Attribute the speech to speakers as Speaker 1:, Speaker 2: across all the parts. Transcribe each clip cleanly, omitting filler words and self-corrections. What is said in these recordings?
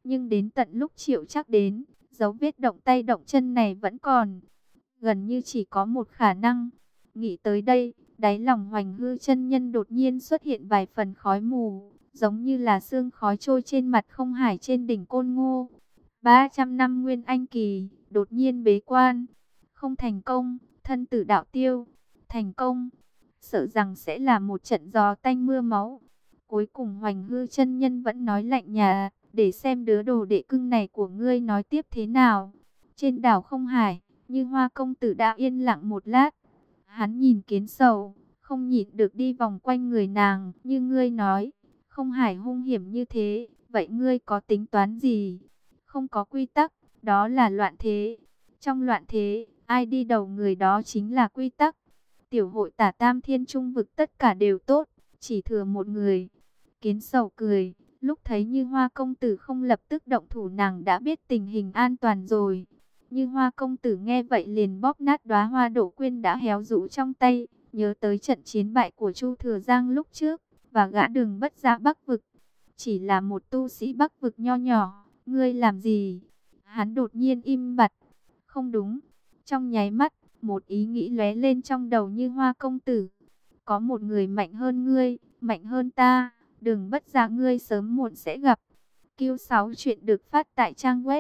Speaker 1: Nhưng đến tận lúc Triệu Trác đến, dấu vết động tay động chân này vẫn còn. Gần như chỉ có một khả năng. Nghĩ tới đây, đáy lòng Hoành Hư chân nhân đột nhiên xuất hiện vài phần khói mù, giống như là sương khói trôi trên mặt không hải trên đỉnh Côn Ngô. 300 năm Nguyên Anh kỳ, đột nhiên bế quan, không thành công, thân tử đạo tiêu. Thành công, sợ rằng sẽ là một trận gió tanh mưa máu. Cuối cùng Hoành Hư chân nhân vẫn nói lạnh nhà, để xem đứa đồ đệ cưng này của ngươi nói tiếp thế nào. Trên đảo Không Hải, Như Hoa công tử đã yên lặng một lát. Hắn nhìn Kiến Sầu, không nhịn được đi vòng quanh người nàng. Như ngươi nói, Không Hải hung hiểm như thế, vậy ngươi có tính toán gì? Không có quy tắc, đó là loạn thế. Trong loạn thế, ai đi đầu người đó chính là quy tắc. Tiểu hội Tả Tam Thiên Trung vực tất cả đều tốt, chỉ thừa một người. Kiến Sầu cười, lúc thấy Như Hoa công tử không lập tức động thủ, nàng đã biết tình hình an toàn rồi. Như Hoa công tử nghe vậy liền bóp nát đóa hoa đỗ quyên đã héo rũ trong tay, nhớ tới trận chiến bại của Chu Thừa Giang lúc trước, và gã Đường Bất Gia Bắc vực. Chỉ là một tu sĩ Bắc vực nho nhỏ, ngươi làm gì? Hắn đột nhiên im bặt. Không đúng. Trong nháy mắt, một ý nghĩ lóe lên trong đầu Như Hoa công tử. Có một người mạnh hơn ngươi, mạnh hơn ta, Đường Bất Gia ngươi sớm muộn sẽ gặp. Q6 chuyện được phát tại trang web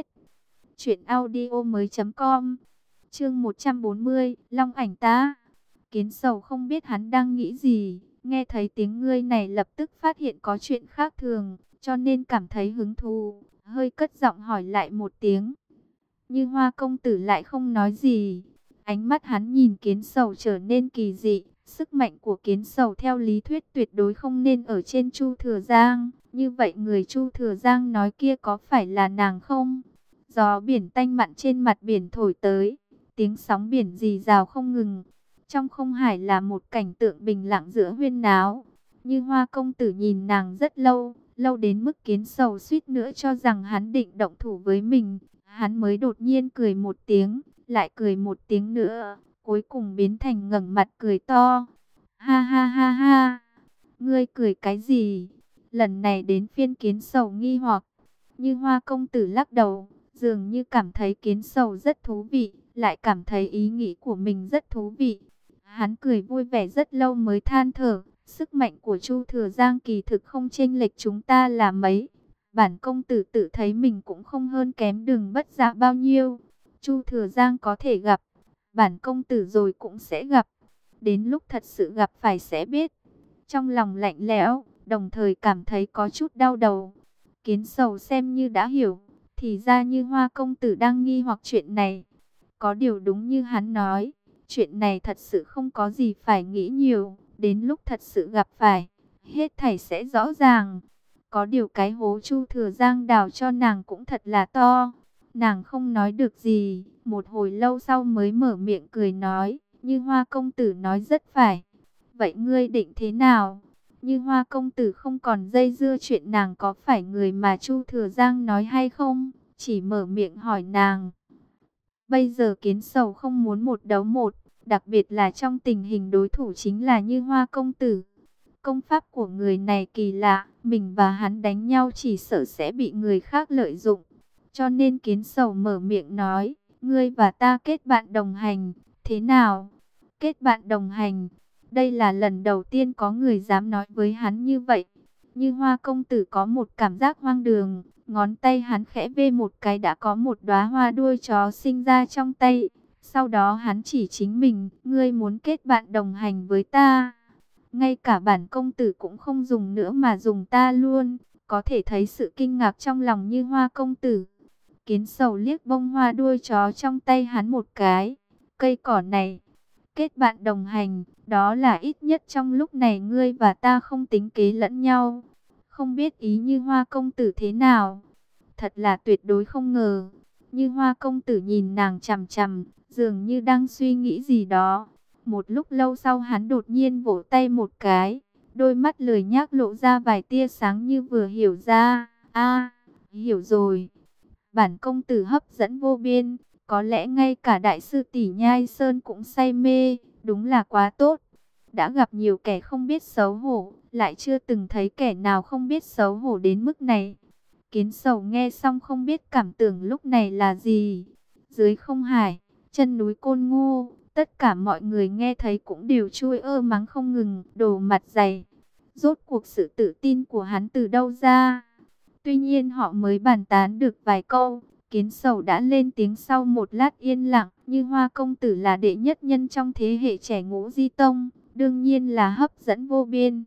Speaker 1: truyệnaudiomoi.com. Chương 140, Long ảnh ta. Kiến Sầu không biết hắn đang nghĩ gì, nghe thấy tiếng ngươi này lập tức phát hiện có chuyện khác thường, cho nên cảm thấy hứng thú, hơi cất giọng hỏi lại một tiếng. Như Hoa công tử lại không nói gì. Ánh mắt hắn nhìn Kiến Sầu trở nên kỳ dị. Sức mạnh của Kiến Sầu theo lý thuyết tuyệt đối không nên ở trên Chu Thừa Giang. Như vậy người Chu Thừa Giang nói kia có phải là nàng không? Gió biển tanh mặn trên mặt biển thổi tới, tiếng sóng biển rì rào không ngừng. Trong không hải là một cảnh tượng bình lặng giữa huyên náo. Như Hoa công tử nhìn nàng rất lâu, lâu đến mức Kiến Sầu suýt nữa cho rằng hắn định động thủ với mình. Hắn mới đột nhiên cười một tiếng, lại cười một tiếng nữa, cuối cùng biến thành ngẩng mặt cười to. Ha ha ha ha, ngươi cười cái gì? Lần này đến phiên Kiến Sầu nghi hoặc. Như Hoa công tử lắc đầu, dường như cảm thấy Kiến Sầu rất thú vị, lại cảm thấy ý nghĩ của mình rất thú vị. Hắn cười vui vẻ rất lâu mới than thở, sức mạnh của Chu Thừa Giang kỳ thực không chênh lệch chúng ta là mấy. Bản công tử tự thấy mình cũng không hơn kém Đường Bất Gia bao nhiêu. Chu Thừa Giang có thể gặp, bản công tử rồi cũng sẽ gặp. Đến lúc thật sự gặp phải sẽ biết. Trong lòng lạnh lẽo, đồng thời cảm thấy có chút đau đầu. Kiến Sầu xem như đã hiểu, thì ra Như Hoa công tử đang nghi hoặc chuyện này. Có điều đúng như hắn nói, chuyện này thật sự không có gì phải nghĩ nhiều. Đến lúc thật sự gặp phải, hết thảy sẽ rõ ràng. Có điều cái hố Chu Thừa Giang đào cho nàng cũng thật là to. Nàng không nói được gì, một hồi lâu sau mới mở miệng cười nói, Như Hoa công tử nói rất phải. Vậy ngươi định thế nào? Như Hoa công tử không còn dây dưa chuyện nàng có phải người mà Chu Thừa Giang nói hay không, chỉ mở miệng hỏi nàng. Bây giờ Kiến Sầu không muốn một đấu một, đặc biệt là trong tình hình đối thủ chính là Như Hoa công tử. Công pháp của người này kỳ lạ, mình và hắn đánh nhau chỉ sợ sẽ bị người khác lợi dụng. Cho nên Kiến Sầu mở miệng nói, ngươi và ta kết bạn đồng hành, thế nào? Kết bạn đồng hành, đây là lần đầu tiên có người dám nói với hắn như vậy. Như Hoa công tử có một cảm giác hoang đường, ngón tay hắn khẽ vê một cái đã có một đóa hoa đuôi chó sinh ra trong tay. Sau đó hắn chỉ chính mình, ngươi muốn kết bạn đồng hành với ta. Ngay cả bản công tử cũng không dùng nữa mà dùng ta luôn. Có thể thấy sự kinh ngạc trong lòng Như Hoa công tử. Kiến Sầu liếc bông hoa đuôi chó trong tay hắn một cái. Cây cỏ này, kết bạn đồng hành, đó là ít nhất trong lúc này ngươi và ta không tính kế lẫn nhau. Không biết ý Như Hoa công tử thế nào? Thật là tuyệt đối không ngờ. Như Hoa công tử nhìn nàng chằm chằm, dường như đang suy nghĩ gì đó. Một lúc lâu sau hắn đột nhiên vỗ tay một cái, đôi mắt lười nhác lộ ra vài tia sáng như vừa hiểu ra. A, hiểu rồi. Bản công tử hấp dẫn vô biên, có lẽ ngay cả đại sư tỷ Nhai Sơn cũng say mê, đúng là quá tốt. Đã gặp nhiều kẻ không biết xấu hổ, lại chưa từng thấy kẻ nào không biết xấu hổ đến mức này. Kiến Sầu nghe xong không biết cảm tưởng lúc này là gì. Dưới không hải, chân núi Côn Ngô, tất cả mọi người nghe thấy cũng đều chui mắng không ngừng, đồ mặt dày. Rốt cuộc sự tự tin của hắn từ đâu ra? Tuy nhiên họ mới bàn tán được vài câu, Kiến Sầu đã lên tiếng sau một lát yên lặng. Như Hoa công tử là đệ nhất nhân trong thế hệ trẻ Ngũ Di Tông, đương nhiên là hấp dẫn vô biên.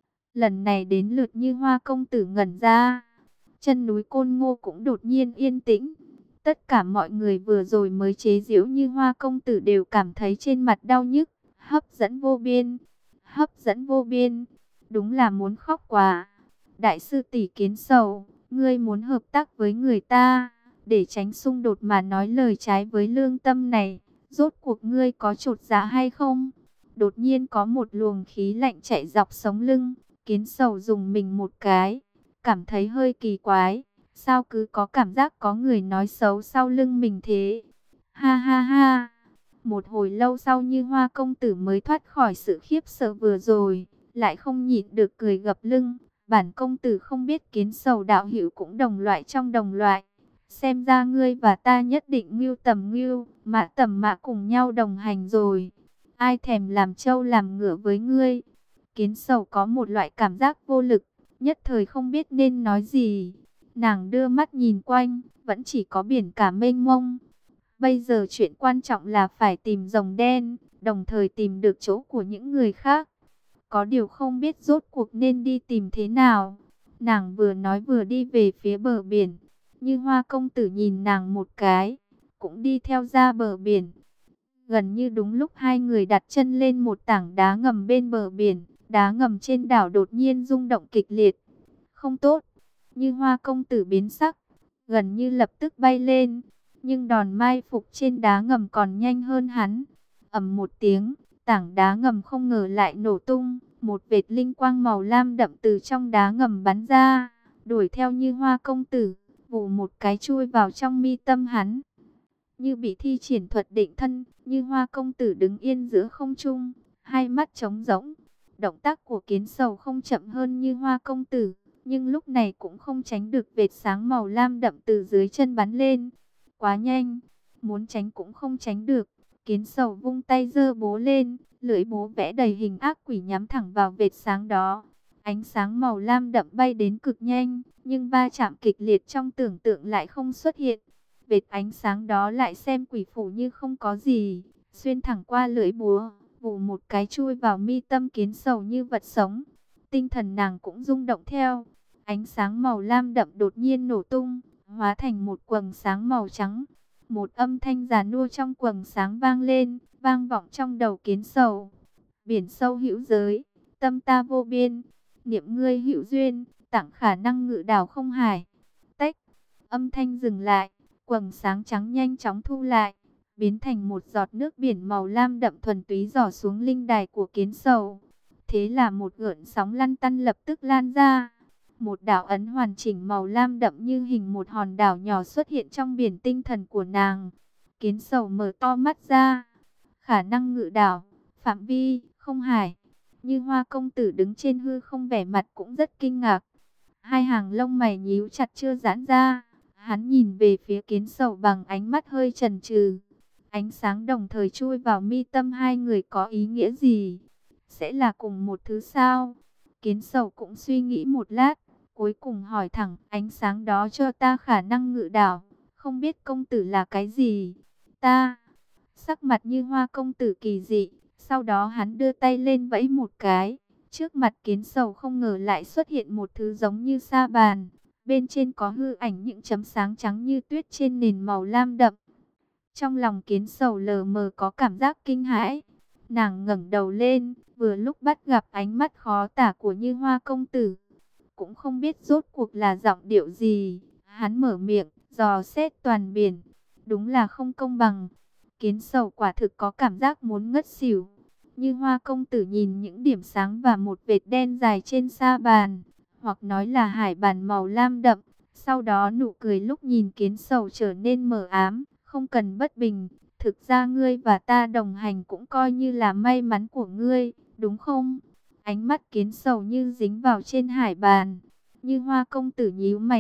Speaker 1: Lần này đến lượt Như Hoa công tử ngẩn ra, chân núi Côn Ngô cũng đột nhiên yên tĩnh. Tất cả mọi người vừa rồi mới chế giễu Như Hoa công tử đều cảm thấy trên mặt đau nhức. Hấp dẫn vô biên, hấp dẫn vô biên, đúng là muốn khóc quá. Đại sư tỷ Kiến Sầu, ngươi muốn hợp tác với người ta, để tránh xung đột mà nói lời trái với lương tâm này, rốt cuộc ngươi có chột dạ hay không? Đột nhiên có một luồng khí lạnh chạy dọc sống lưng, Kiến Sầu dùng mình một cái, cảm thấy hơi kỳ quái, sao cứ có cảm giác có người nói xấu sau lưng mình thế? Ha ha ha! Một hồi lâu sau Như Hoa công tử mới thoát khỏi sự khiếp sợ vừa rồi, lại không nhịn được cười gập lưng. Bản công tử không biết Kiến Sầu đạo hữu cũng đồng loại trong đồng loại. Xem ra ngươi và ta nhất định ngưu tầm ngưu, mã tầm mã cùng nhau đồng hành rồi. Ai thèm làm trâu làm ngựa với ngươi? Kiến Sầu có một loại cảm giác vô lực, nhất thời không biết nên nói gì. Nàng đưa mắt nhìn quanh, vẫn chỉ có biển cả mênh mông. Bây giờ chuyện quan trọng là phải tìm rồng đen, đồng thời tìm được chỗ của những người khác. Có điều không biết rốt cuộc nên đi tìm thế nào. Nàng vừa nói vừa đi về phía bờ biển. Như Hoa công tử nhìn nàng một cái, cũng đi theo ra bờ biển. Gần như đúng lúc hai người đặt chân lên một tảng đá ngầm bên bờ biển, đá ngầm trên đảo đột nhiên rung động kịch liệt. Không tốt, Như Hoa công tử biến sắc, gần như lập tức bay lên. Nhưng đòn mai phục trên đá ngầm còn nhanh hơn hắn. Ầm một tiếng, tảng đá ngầm không ngờ lại nổ tung. Một vệt linh quang màu lam đậm từ trong đá ngầm bắn ra, đuổi theo Như Hoa công tử, vù một cái chui vào trong mi tâm hắn. Như bị thi triển thuật định thân, Như Hoa công tử đứng yên giữa không trung, hai mắt trống rỗng. Động tác của Kiến Sầu không chậm hơn Như Hoa công tử, nhưng lúc này cũng không tránh được vệt sáng màu lam đậm từ dưới chân bắn lên. Quá nhanh, muốn tránh cũng không tránh được. Kiến Sầu vung tay giơ búa lên, lưỡi búa vẽ đầy hình ác quỷ nhắm thẳng vào vệt sáng đó. Ánh sáng màu lam đậm bay đến cực nhanh, nhưng va chạm kịch liệt trong tưởng tượng lại không xuất hiện. Vệt ánh sáng đó lại xem quỷ phủ như không có gì, xuyên thẳng qua lưỡi búa, vù một cái chui vào mi tâm Kiến Sầu như vật sống. Tinh thần nàng cũng rung động theo. Ánh sáng màu lam đậm đột nhiên nổ tung, hóa thành một quầng sáng màu trắng. Một âm thanh già nua trong quầng sáng vang lên, vang vọng trong đầu Kiến Sầu. Biển sâu hữu giới, tâm ta vô biên, niệm ngươi hữu duyên, tặng khả năng ngự đảo không hải. Tách, âm thanh dừng lại, quầng sáng trắng nhanh chóng thu lại, biến thành một giọt nước biển màu lam đậm thuần túy rỏ xuống linh đài của Kiến Sầu. Thế là một gợn sóng lăn tăn lập tức lan ra. Một đảo ấn hoàn chỉnh màu lam đậm như hình một hòn đảo nhỏ xuất hiện trong biển tinh thần của nàng. Kiến Sầu mở to mắt ra. Khả năng ngự đảo, phạm vi, không hải. Như Hoa công tử đứng trên hư không vẻ mặt cũng rất kinh ngạc. Hai hàng lông mày nhíu chặt chưa giãn ra. Hắn nhìn về phía Kiến Sầu bằng ánh mắt hơi chần chừ. Ánh sáng đồng thời chui vào mi tâm hai người có ý nghĩa gì? Sẽ là cùng một thứ sao? Kiến Sầu cũng suy nghĩ một lát, cuối cùng hỏi thẳng, ánh sáng đó cho ta khả năng ngự đảo, không biết công tử là cái gì? Ta, sắc mặt Như Hoa công tử kỳ dị, sau đó hắn đưa tay lên vẫy một cái, trước mặt Kiến Sầu không ngờ lại xuất hiện một thứ giống như sa bàn, bên trên có hư ảnh những chấm sáng trắng như tuyết trên nền màu lam đậm. Trong lòng Kiến Sầu lờ mờ có cảm giác kinh hãi, nàng ngẩng đầu lên, vừa lúc bắt gặp ánh mắt khó tả của Như Hoa công tử. Cũng không biết rốt cuộc là giọng điệu gì, hắn mở miệng, dò xét toàn biển. Đúng là không công bằng. Kiến Sầu quả thực có cảm giác muốn ngất xỉu. Như Hoa công tử nhìn những điểm sáng và một vệt đen dài trên sa bàn, hoặc nói là hải bàn màu lam đậm. Sau đó nụ cười lúc nhìn Kiến Sầu trở nên mờ ám, không cần bất bình. Thực ra ngươi và ta đồng hành cũng coi như là may mắn của ngươi, đúng không? Ánh mắt Kiến Sầu như dính vào trên hải bàn. Như Hoa công tử nhíu mày,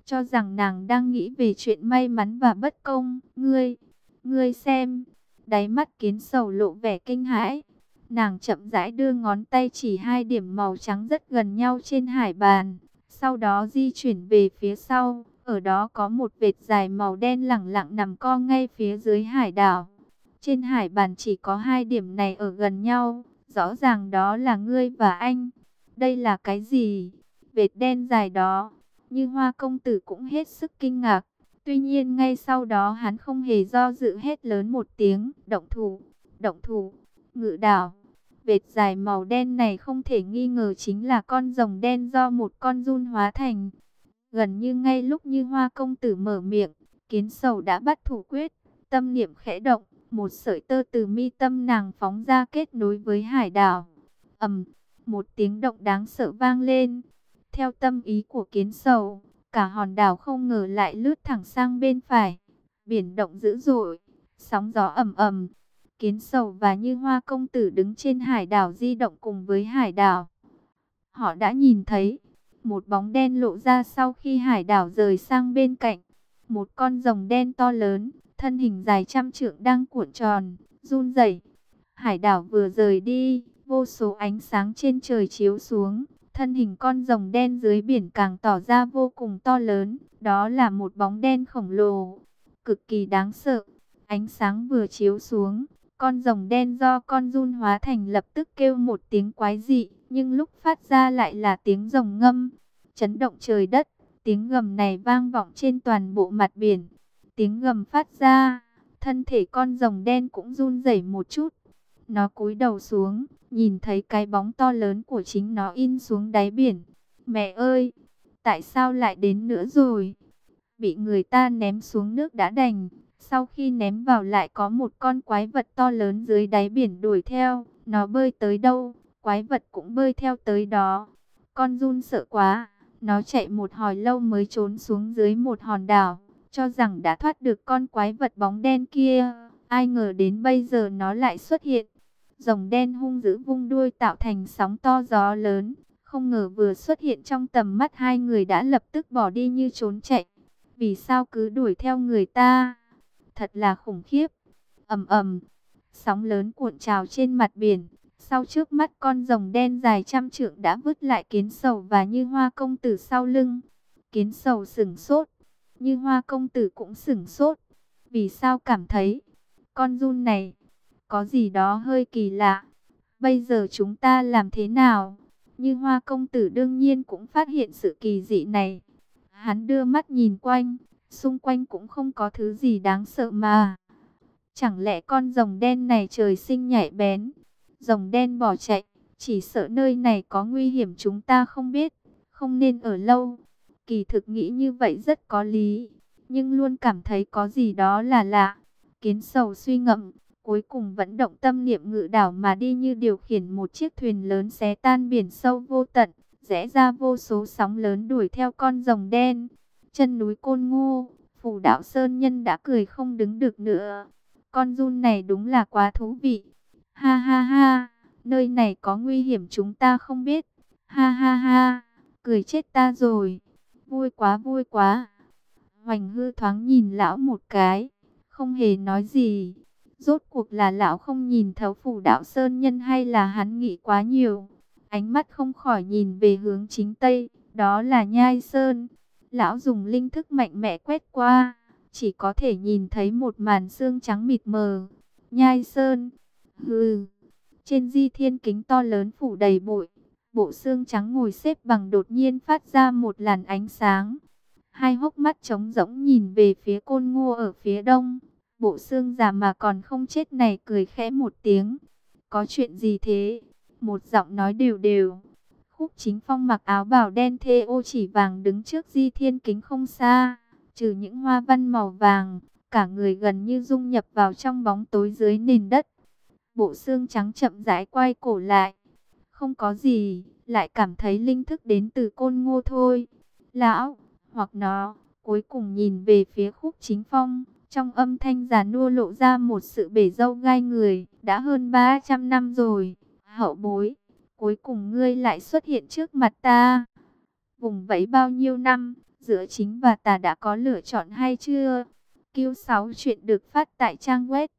Speaker 1: cho rằng nàng đang nghĩ về chuyện may mắn và bất công. Ngươi xem, đáy mắt Kiến Sầu lộ vẻ kinh hãi. Nàng chậm rãi đưa ngón tay chỉ hai điểm màu trắng rất gần nhau trên hải bàn, sau đó di chuyển về phía sau. Ở đó có một vệt dài màu đen lẳng lặng nằm co ngay phía dưới hải đảo. Trên hải bàn chỉ có hai điểm này ở gần nhau, rõ ràng đó là ngươi và anh. Đây là cái gì? Vệt đen dài đó. Như Hoa công tử cũng hết sức kinh ngạc. Tuy nhiên ngay sau đó hắn không hề do dự, hét lớn một tiếng, động thủ, động thủ, ngự đảo. Vệt dài màu đen này không thể nghi ngờ chính là con rồng đen do một con giun hóa thành. Gần như ngay lúc Như Hoa công tử mở miệng, Kiến Sầu đã bắt thủ quyết, tâm niệm khẽ động, một sợi tơ từ mi tâm nàng phóng ra kết nối với hải đảo. Ầm, một tiếng động đáng sợ vang lên. Theo tâm ý của Kiến Sầu, cả hòn đảo không ngờ lại lướt thẳng sang bên phải. Biển động dữ dội, sóng gió ầm ầm. Kiến Sầu và Như Hoa công tử đứng trên hải đảo di động cùng với hải đảo. Họ đã nhìn thấy một bóng đen lộ ra sau khi hải đảo rời sang bên cạnh. Một con rồng đen to lớn, thân hình dài trăm trượng đang cuộn tròn, run rẩy. Hải đảo vừa rời đi, vô số ánh sáng trên trời chiếu xuống. Thân hình con rồng đen dưới biển càng tỏ ra vô cùng to lớn. Đó là một bóng đen khổng lồ, cực kỳ đáng sợ. Ánh sáng vừa chiếu xuống, con rồng đen do con giun hóa thành lập tức kêu một tiếng quái dị, nhưng lúc phát ra lại là tiếng rồng ngâm, chấn động trời đất. Tiếng gầm này vang vọng trên toàn bộ mặt biển. Tiếng gầm phát ra, thân thể con rồng đen cũng run rẩy một chút. Nó cúi đầu xuống, nhìn thấy cái bóng to lớn của chính nó in xuống đáy biển. Mẹ ơi, tại sao lại đến nữa rồi? Bị người ta ném xuống nước đã đành. Sau khi ném vào lại có một con quái vật to lớn dưới đáy biển đuổi theo. Nó bơi tới đâu, quái vật cũng bơi theo tới đó. Con giun sợ quá, nó chạy một hồi lâu mới trốn xuống dưới một hòn đảo, cho rằng đã thoát được con quái vật bóng đen kia. Ai ngờ đến bây giờ nó lại xuất hiện. Rồng đen hung dữ vung đuôi tạo thành sóng to gió lớn. Không ngờ vừa xuất hiện trong tầm mắt hai người đã lập tức bỏ đi như trốn chạy. Vì sao cứ đuổi theo người ta? Thật là khủng khiếp. Ầm ầm, sóng lớn cuộn trào trên mặt biển. Sau trước mắt con rồng đen dài trăm trượng đã vứt lại Kiến Sầu và Như Hoa công tử sau lưng. Kiến Sầu sửng sốt, Như Hoa công tử cũng sửng sốt. Vì sao cảm thấy con giun này có gì đó hơi kỳ lạ? Bây giờ chúng ta làm thế nào? Như Hoa công tử đương nhiên cũng phát hiện sự kỳ dị này. Hắn đưa mắt nhìn quanh, xung quanh cũng không có thứ gì đáng sợ mà. Chẳng lẽ con rồng đen này trời sinh nhạy bén? Rồng đen bỏ chạy, chỉ sợ nơi này có nguy hiểm chúng ta không biết, không nên ở lâu. Kỳ thực nghĩ như vậy rất có lý, nhưng luôn cảm thấy có gì đó là lạ. Kiến Sầu suy ngẫm, cuối cùng vẫn động tâm niệm ngự đảo mà đi, như điều khiển một chiếc thuyền lớn xé tan biển sâu vô tận, rẽ ra vô số sóng lớn đuổi theo con rồng đen. Chân núi Côn Ngô, Phù Đạo Sơn Nhân đã cười không đứng được nữa. Con giun này đúng là quá thú vị. Ha ha ha, nơi này có nguy hiểm chúng ta không biết. Ha ha ha, cười chết ta rồi. Vui quá vui quá. Hoành Hư thoáng nhìn lão một cái, không hề nói gì. Rốt cuộc là lão không nhìn thấu Phù Đạo Sơn Nhân hay là hắn nghĩ quá nhiều. Ánh mắt không khỏi nhìn về hướng chính tây, đó là Nhai Sơn. Lão dùng linh thức mạnh mẽ quét qua, chỉ có thể nhìn thấy một màn xương trắng mịt mờ. Nhai Sơn, hừ. Trên di thiên kính to lớn phủ đầy bụi, bộ xương trắng ngồi xếp bằng đột nhiên phát ra một làn ánh sáng. Hai hốc mắt trống rỗng nhìn về phía Côn Ngô ở phía đông. Bộ xương già mà còn không chết này cười khẽ một tiếng. Có chuyện gì thế? Một giọng nói đều đều. Khúc Chính Phong mặc áo bào đen thêu ô chỉ vàng đứng trước di thiên kính không xa. Trừ những hoa văn màu vàng, cả người gần như dung nhập vào trong bóng tối dưới nền đất. Bộ xương trắng chậm rãi quay cổ lại. Không có gì, lại cảm thấy linh thức đến từ Côn Ngô thôi. Lão, hoặc nó, cuối cùng nhìn về phía Khúc Chính Phong. Trong âm thanh già nua lộ ra một sự bể râu gai người. Đã hơn 300 năm rồi, hậu bối, cuối cùng ngươi lại xuất hiện trước mặt ta. Vùng vẫy bao nhiêu năm, giữa chính và tà đã có lựa chọn hay chưa? Q6 chuyện được phát tại trang web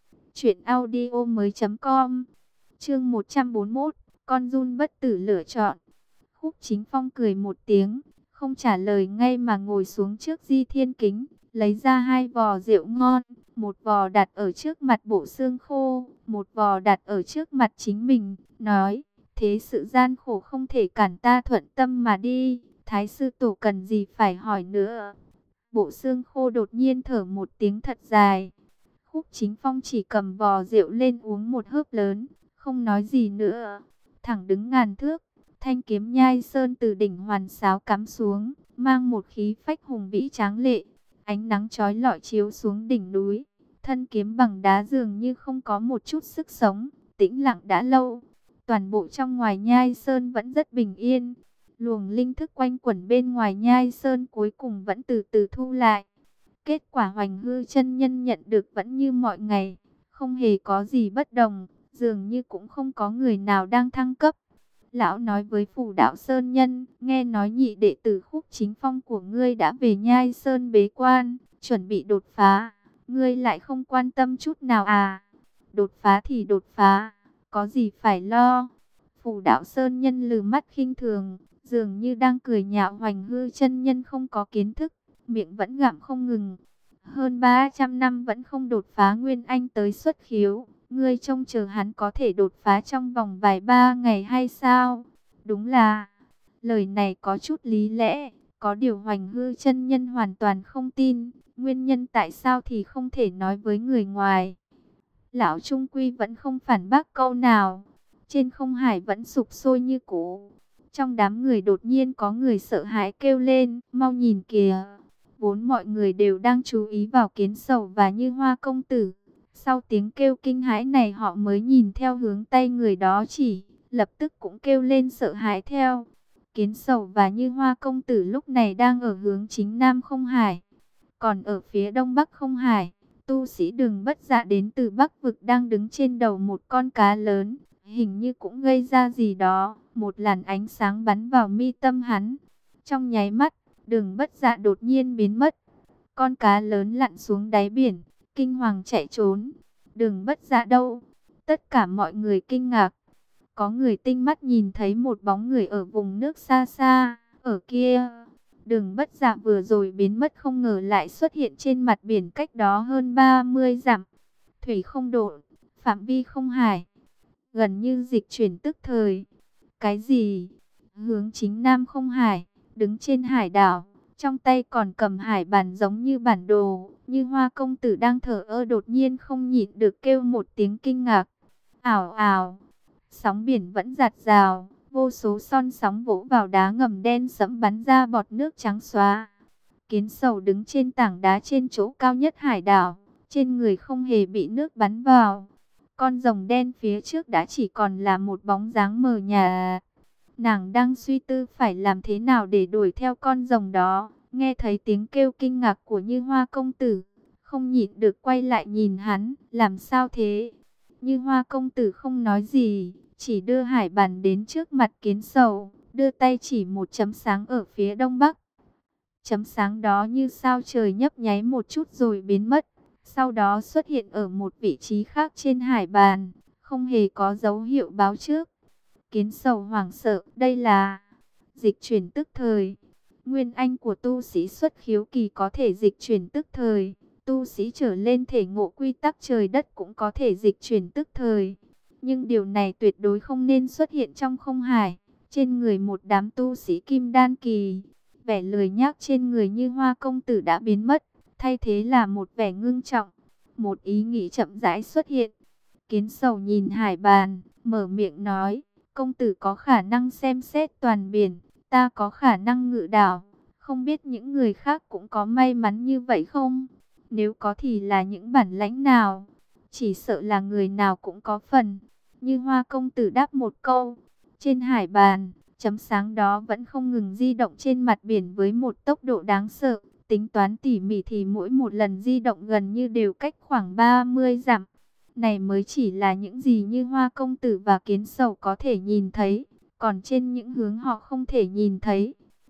Speaker 1: truyệnaudiomoi.com. Chương 141, con giun bất tử lựa chọn. Khúc Chính Phong cười một tiếng, không trả lời ngay mà ngồi xuống trước Di Thiên Kính, lấy ra 2 vò rượu ngon, một vò đặt ở trước mặt Bộ Xương Khô, một vò đặt ở trước mặt chính mình, nói: thế sự gian khổ không thể cản ta thuận tâm mà đi, Thái sư tổ cần gì phải hỏi nữa. Bộ Xương Khô đột nhiên thở một tiếng thật dài. Khúc Chính Phong chỉ cầm vò rượu lên uống một hớp lớn, không nói gì nữa. Thẳng đứng ngàn thước, thanh kiếm nhai sơn từ đỉnh Hoàn Sáo cắm xuống, mang một khí phách hùng vĩ tráng lệ. Ánh nắng chói lọi chiếu xuống đỉnh núi, thân kiếm bằng đá dường như không có một chút sức sống, tĩnh lặng đã lâu. Toàn bộ trong ngoài nhai sơn vẫn rất bình yên. Luồng linh thức quanh quẩn bên ngoài nhai sơn cuối cùng vẫn từ từ thu lại. Kết quả Hoành Hư chân nhân nhận được vẫn như mọi ngày, không hề có gì bất đồng, dường như cũng không có người nào đang thăng cấp. Lão nói với Phù Đạo Sơn Nhân: nghe nói nhị đệ tử Khúc Chính Phong của ngươi đã về nhai sơn bế quan, chuẩn bị đột phá, ngươi lại không quan tâm chút nào à? Đột phá thì đột phá, có gì phải lo? Phù Đạo Sơn Nhân lừ mắt khinh thường, dường như đang cười nhạo Hoành Hư chân nhân không có kiến thức, miệng vẫn gặm không ngừng. Hơn 300 năm vẫn không đột phá nguyên anh tới xuất khiếu, ngươi trông chờ hắn có thể đột phá trong vòng vài 3 ngày hay sao? Đúng là, lời này có chút lý lẽ, có điều Hoành Hư chân nhân hoàn toàn không tin, nguyên nhân tại sao thì không thể nói với người ngoài. Lão Trung Quy vẫn không phản bác câu nào, trên không hải vẫn sục sôi như cũ. Trong đám người đột nhiên có người sợ hãi kêu lên: mau nhìn kìa! Vốn mọi người đều đang chú ý vào Kiến Sầu và Như Hoa công tử. Sau tiếng kêu kinh hãi này họ mới nhìn theo hướng tay người đó chỉ, lập tức cũng kêu lên sợ hãi theo. Kiến Sầu và Như Hoa công tử lúc này đang ở hướng chính Nam không hải. Còn ở phía Đông Bắc không hải, tu sĩ Đường Bất Dạ đến từ Bắc vực đang đứng trên đầu một con cá lớn, hình như cũng gây ra gì đó. Một làn ánh sáng bắn vào mi tâm hắn. Trong nháy mắt, Đường Bất Dạ đột nhiên biến mất. Con cá lớn lặn xuống đáy biển, kinh hoàng chạy trốn. Đường Bất Dạ đâu? Tất cả mọi người kinh ngạc. Có người tinh mắt nhìn thấy một bóng người ở vùng nước xa xa, ở kia. Đường Bất Dạ vừa rồi biến mất không ngờ lại xuất hiện trên mặt biển cách đó hơn 30 dặm. Thủy không độ, phạm vi không hải, gần như dịch chuyển tức thời. Cái gì? Hướng chính Nam không hải, đứng trên hải đảo, trong tay còn cầm hải bàn giống như bản đồ. Như Hoa công tử đang thở ơ đột nhiên không nhịn được kêu một tiếng kinh ngạc. Ảo ảo, sóng biển vẫn dạt dào, vô số son sóng vỗ vào đá ngầm đen sẫm bắn ra bọt nước trắng xóa. Kiến Sầu đứng trên tảng đá trên chỗ cao nhất hải đảo, trên người không hề bị nước bắn vào. Con rồng đen phía trước đã chỉ còn là một bóng dáng mờ nhạt. Nàng đang suy tư phải làm thế nào để đuổi theo con rồng đó. Nghe thấy tiếng kêu kinh ngạc của Như Hoa công tử, không nhịn được quay lại nhìn hắn. Làm sao thế? Như Hoa công tử không nói gì, chỉ đưa hải bàn đến trước mặt Kiến Sầu, đưa tay chỉ một chấm sáng ở phía đông bắc. Chấm sáng đó như sao trời nhấp nháy một chút rồi biến mất, sau đó xuất hiện ở một vị trí khác trên hải bàn, không hề có dấu hiệu báo trước. Kiến Sầu hoảng sợ, đây là dịch chuyển tức thời. Nguyên anh của tu sĩ xuất khiếu kỳ có thể dịch chuyển tức thời, tu sĩ trở lên thể ngộ quy tắc trời đất cũng có thể dịch chuyển tức thời. Nhưng điều này tuyệt đối không nên xuất hiện trong không hải, trên người một đám tu sĩ kim đan kỳ. Vẻ lười nhác trên người Như Hoa công tử đã biến mất, thay thế là một vẻ ngưng trọng. Một ý nghĩ chậm rãi xuất hiện. Kiến Sầu nhìn hải bàn, mở miệng nói: công tử có khả năng xem xét toàn biển, ta có khả năng ngự đảo. Không biết những người khác cũng có may mắn như vậy không? Nếu có thì là những bản lãnh nào? Chỉ sợ là người nào cũng có phần. Như Hoa công tử đáp một câu. Trên hải bàn, chấm sáng đó vẫn không ngừng di động trên mặt biển với một tốc độ đáng sợ. Tính toán tỉ mỉ thì mỗi một lần di động gần như đều cách khoảng 30 dặm. Này mới chỉ là những gì Như Hoa công tử và Kiến Sầu có thể nhìn thấy, còn trên những hướng họ không thể nhìn thấy.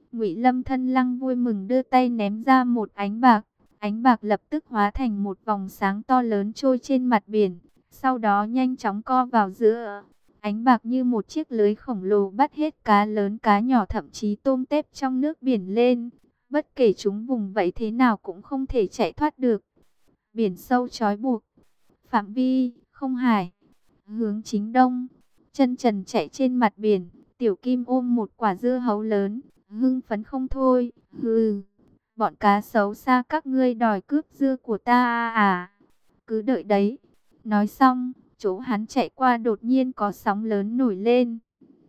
Speaker 1: Ngụy Lâm Thân Lăng vui mừng đưa tay ném ra một ánh bạc lập tức hóa thành một vòng sáng to lớn trôi trên mặt biển, sau đó nhanh chóng co vào giữa. Ánh bạc như một chiếc lưới khổng lồ bắt hết cá lớn cá nhỏ thậm chí tôm tép trong nước biển lên. Bất kể chúng vùng vẫy thế nào cũng không thể chạy thoát được. Biển sâu trói buộc, phạm vi, không hải, hướng chính đông. Chân trần chạy trên mặt biển, Tiểu Kim ôm một quả dưa hấu lớn, hưng phấn không thôi. Hừ, bọn cá xấu xa các ngươi đòi cướp dưa của ta à? Cứ đợi đấy. Nói xong, chỗ hắn chạy qua đột nhiên có sóng lớn nổi lên.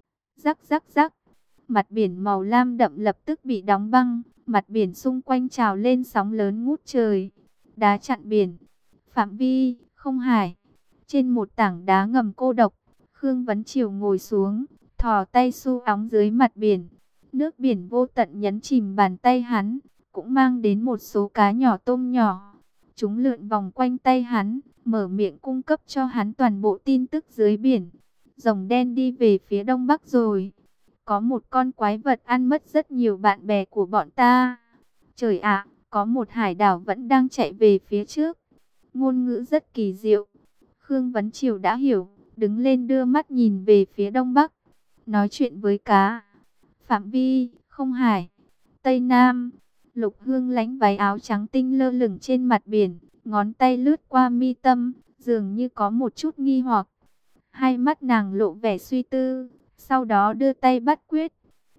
Speaker 1: Rắc rắc rắc, mặt biển màu lam đậm lập tức bị đóng băng, mặt biển xung quanh trào lên sóng lớn ngút trời. Đá chặn biển, phạm vi, không hải. Trên một tảng đá ngầm cô độc, Khương Vấn Triều ngồi xuống, thò tay xu óng dưới mặt biển. Nước biển vô tận nhấn chìm bàn tay hắn, cũng mang đến một số cá nhỏ tôm nhỏ. Chúng lượn vòng quanh tay hắn, mở miệng cung cấp cho hắn toàn bộ tin tức dưới biển. Rồng đen đi về phía đông bắc rồi. Có một con quái vật ăn mất rất nhiều bạn bè của bọn ta. Trời ạ, có một hải đảo vẫn đang chạy về phía trước. Ngôn ngữ rất kỳ diệu. Khương Vấn Triều đã hiểu, đứng lên đưa mắt nhìn về phía đông bắc. Nói chuyện với cá. Phạm vi, không hải. Tây Nam. Lục Hương lánh váy áo trắng tinh lơ lửng trên mặt biển. Ngón tay lướt qua mi tâm, dường như có một chút nghi hoặc. Hai mắt nàng lộ vẻ suy tư, sau đó đưa tay bắt quyết.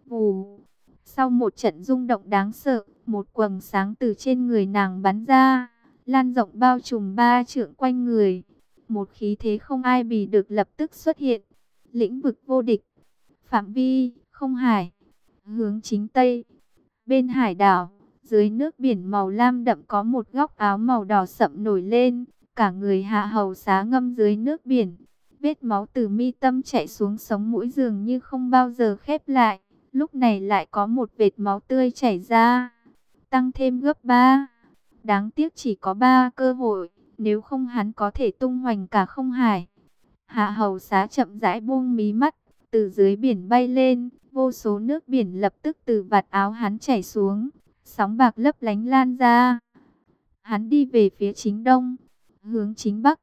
Speaker 1: Vù. Sau một trận rung động đáng sợ, một quầng sáng từ trên người nàng bắn ra, lan rộng bao trùm 3 trượng quanh người. Một khí thế không ai bì được lập tức xuất hiện. Lĩnh vực vô địch. Phạm vi, không hải. Hướng chính Tây. Bên hải đảo, dưới nước biển màu lam đậm có một góc áo màu đỏ sậm nổi lên. Cả người Hạ Hầu Xá ngâm dưới nước biển. Vết máu từ mi tâm chảy xuống sống mũi dường như không bao giờ khép lại. Lúc này lại có một vệt máu tươi chảy ra. Tăng thêm gấp 3. Đáng tiếc chỉ có 3 cơ hội. Nếu không hắn có thể tung hoành cả không hải. Hạ Hầu Xá chậm rãi buông mí mắt. Từ dưới biển bay lên. Vô số nước biển lập tức từ vạt áo hắn chảy xuống. Sóng bạc lấp lánh lan ra. Hắn đi về phía chính đông. Hướng chính bắc.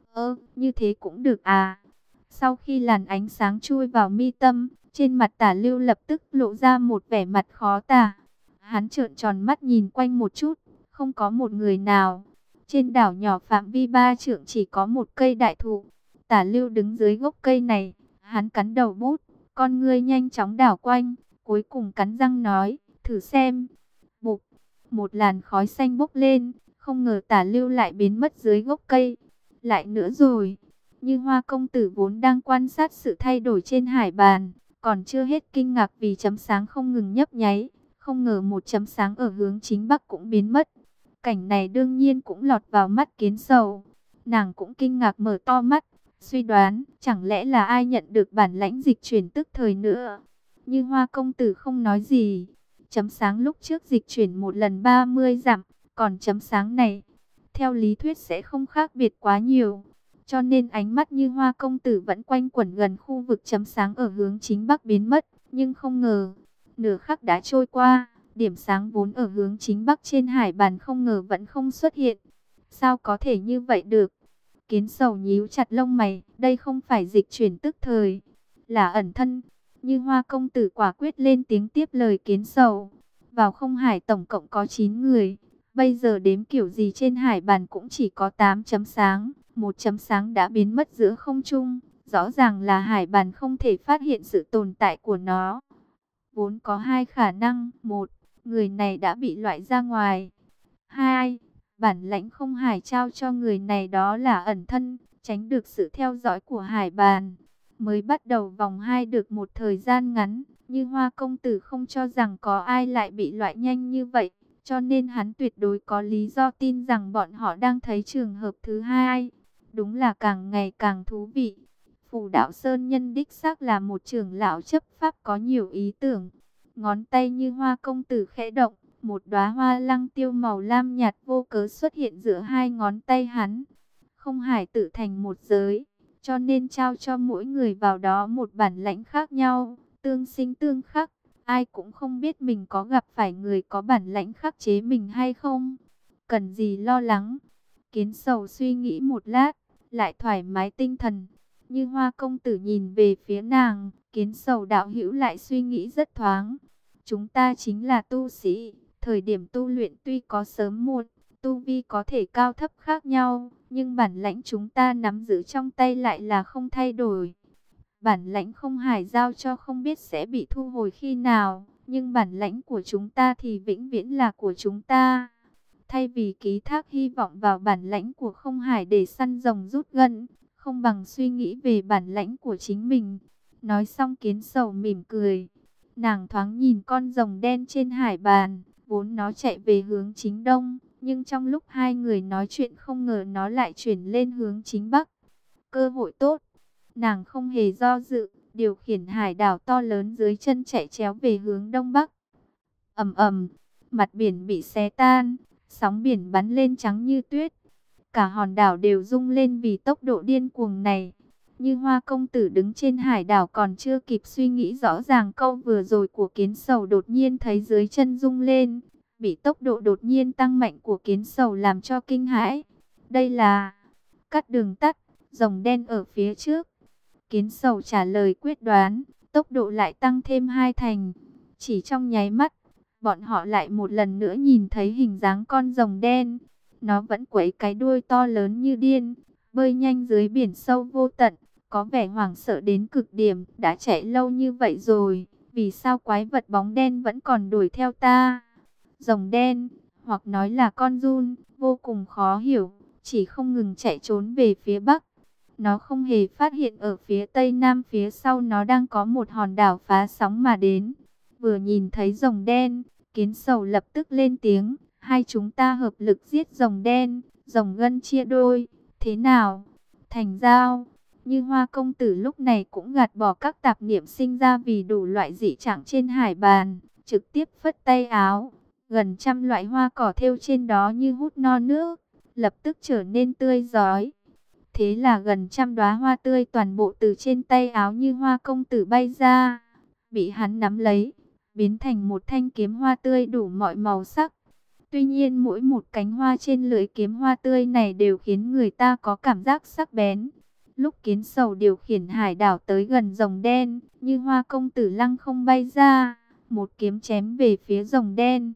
Speaker 1: Như thế cũng được à? Sau khi làn ánh sáng chui vào mi tâm, trên mặt Tả Lưu lập tức lộ ra một vẻ mặt khó tả. Hắn trợn tròn mắt nhìn quanh một chút, không có một người nào. Trên đảo nhỏ phạm vi 3 trượng chỉ có một cây đại thụ. Tả Lưu đứng dưới gốc cây này, hắn cắn đầu bút, con ngươi nhanh chóng đảo quanh, cuối cùng cắn răng nói, thử xem. Bụp, một làn khói xanh bốc lên, không ngờ Tả Lưu lại biến mất dưới gốc cây. Lại nữa rồi, Như Hoa công tử vốn đang quan sát sự thay đổi trên hải bàn, còn chưa hết kinh ngạc vì chấm sáng không ngừng nhấp nháy, không ngờ một chấm sáng ở hướng chính bắc cũng biến mất. Cảnh này đương nhiên cũng lọt vào mắt Kiến Sầu. Nàng cũng kinh ngạc mở to mắt, suy đoán chẳng lẽ là ai nhận được bản lãnh dịch chuyển tức thời nữa. Như Hoa công tử không nói gì. Chấm sáng lúc trước dịch chuyển một lần 30 dặm, còn chấm sáng này theo lý thuyết sẽ không khác biệt quá nhiều. Cho nên ánh mắt Như Hoa công tử vẫn quanh quẩn gần khu vực chấm sáng ở hướng chính bắc biến mất. Nhưng không ngờ, nửa khắc đã trôi qua, điểm sáng vốn ở hướng chính bắc trên hải bàn không ngờ vẫn không xuất hiện. Sao có thể như vậy được? Kiến Sầu nhíu chặt lông mày, đây không phải dịch chuyển tức thời, là ẩn thân. Như Hoa công tử quả quyết lên tiếng tiếp lời Kiến Sầu. Vào không hải tổng cộng có 9 người. Bây giờ đếm kiểu gì trên hải bàn cũng chỉ có 8 chấm sáng. Một chấm sáng đã biến mất giữa không trung. Rõ ràng là hải bàn không thể phát hiện sự tồn tại của nó. Vốn có 2 khả năng. 1. Người này đã bị loại ra ngoài. 2. Bản lãnh không hải trao cho người này đó là ẩn thân, tránh được sự theo dõi của hải bàn. Mới bắt đầu vòng 2 được một thời gian ngắn, Như Hoa công tử không cho rằng có ai lại bị loại nhanh như vậy. Cho nên hắn tuyệt đối có lý do tin rằng bọn họ đang thấy trường hợp thứ 2. Đúng là càng ngày càng thú vị. Phù Đạo Sơn Nhân đích xác là một trưởng lão chấp pháp có nhiều ý tưởng. Ngón tay Như Hoa công tử khẽ động, một đóa hoa lăng tiêu màu lam nhạt vô cớ xuất hiện giữa hai ngón tay hắn. Không hải tự thành một giới, cho nên trao cho mỗi người vào đó một bản lãnh khác nhau, tương sinh tương khắc. Ai cũng không biết mình có gặp phải người có bản lãnh khắc chế mình hay không. Cần gì lo lắng. Kiến Sầu suy nghĩ một lát, lại thoải mái tinh thần. Như Hoa công tử nhìn về phía nàng, Kiến Sầu đạo hữu lại suy nghĩ rất thoáng. Chúng ta chính là tu sĩ, thời điểm tu luyện tuy có sớm muộn, tu vi có thể cao thấp khác nhau, nhưng bản lãnh chúng ta nắm giữ trong tay lại là không thay đổi. Bản lãnh không hải giao cho không biết sẽ bị thu hồi khi nào, nhưng bản lãnh của chúng ta thì vĩnh viễn là của chúng ta. Thay vì ký thác hy vọng vào bản lãnh của không hải để săn rồng rút gân, không bằng suy nghĩ về bản lãnh của chính mình. Nói xong Kiến Sầu mỉm cười. Nàng thoáng nhìn con rồng đen trên hải bàn, vốn nó chạy về hướng chính đông, nhưng trong lúc hai người nói chuyện không ngờ nó lại chuyển lên hướng chính bắc. Cơ hội tốt, nàng không hề do dự, điều khiển hải đảo to lớn dưới chân chạy chéo về hướng đông bắc. Ầm ầm, mặt biển bị xé tan, sóng biển bắn lên trắng như tuyết. Cả hòn đảo đều rung lên vì tốc độ điên cuồng này. Như Hoa công tử đứng trên hải đảo còn chưa kịp suy nghĩ rõ ràng câu vừa rồi của Kiến Sầu, đột nhiên thấy dưới chân rung lên, bị tốc độ đột nhiên tăng mạnh của Kiến Sầu làm cho kinh hãi. Đây là cắt đường tắt, rồng đen ở phía trước. Kiến Sầu trả lời quyết đoán, tốc độ lại tăng thêm 2 thành. Chỉ trong nháy mắt, bọn họ lại một lần nữa nhìn thấy hình dáng con rồng đen. Nó vẫn quẩy cái đuôi to lớn như điên, bơi nhanh dưới biển sâu vô tận, có vẻ hoảng sợ đến cực điểm. Đã chạy lâu như vậy rồi, vì sao quái vật bóng đen vẫn còn đuổi theo ta? Rồng đen, hoặc nói là con giun, vô cùng khó hiểu, chỉ không ngừng chạy trốn về phía bắc. Nó không hề phát hiện ở phía tây nam phía sau nó đang có một hòn đảo phá sóng mà đến. Vừa nhìn thấy rồng đen, Kiến Sầu lập tức lên tiếng, hai chúng ta hợp lực giết rồng đen, rồng gân chia đôi, thế nào? Thành giao. Như Hoa công tử lúc này cũng gạt bỏ các tạp niệm sinh ra vì đủ loại dị trạng trên hải bàn, trực tiếp phất tay áo, gần trăm loại hoa cỏ thêu trên đó như hút no nước, lập tức trở nên tươi rói. Thế là gần trăm đóa hoa tươi toàn bộ từ trên tay áo Như Hoa công tử bay ra, bị hắn nắm lấy, biến thành một thanh kiếm hoa tươi đủ mọi màu sắc. Tuy nhiên mỗi một cánh hoa trên lưỡi kiếm hoa tươi này đều khiến người ta có cảm giác sắc bén. Lúc Kiến Sầu điều khiển hải đảo tới gần rồng đen, Như Hoa công tử lăng không bay ra, một kiếm chém về phía rồng đen.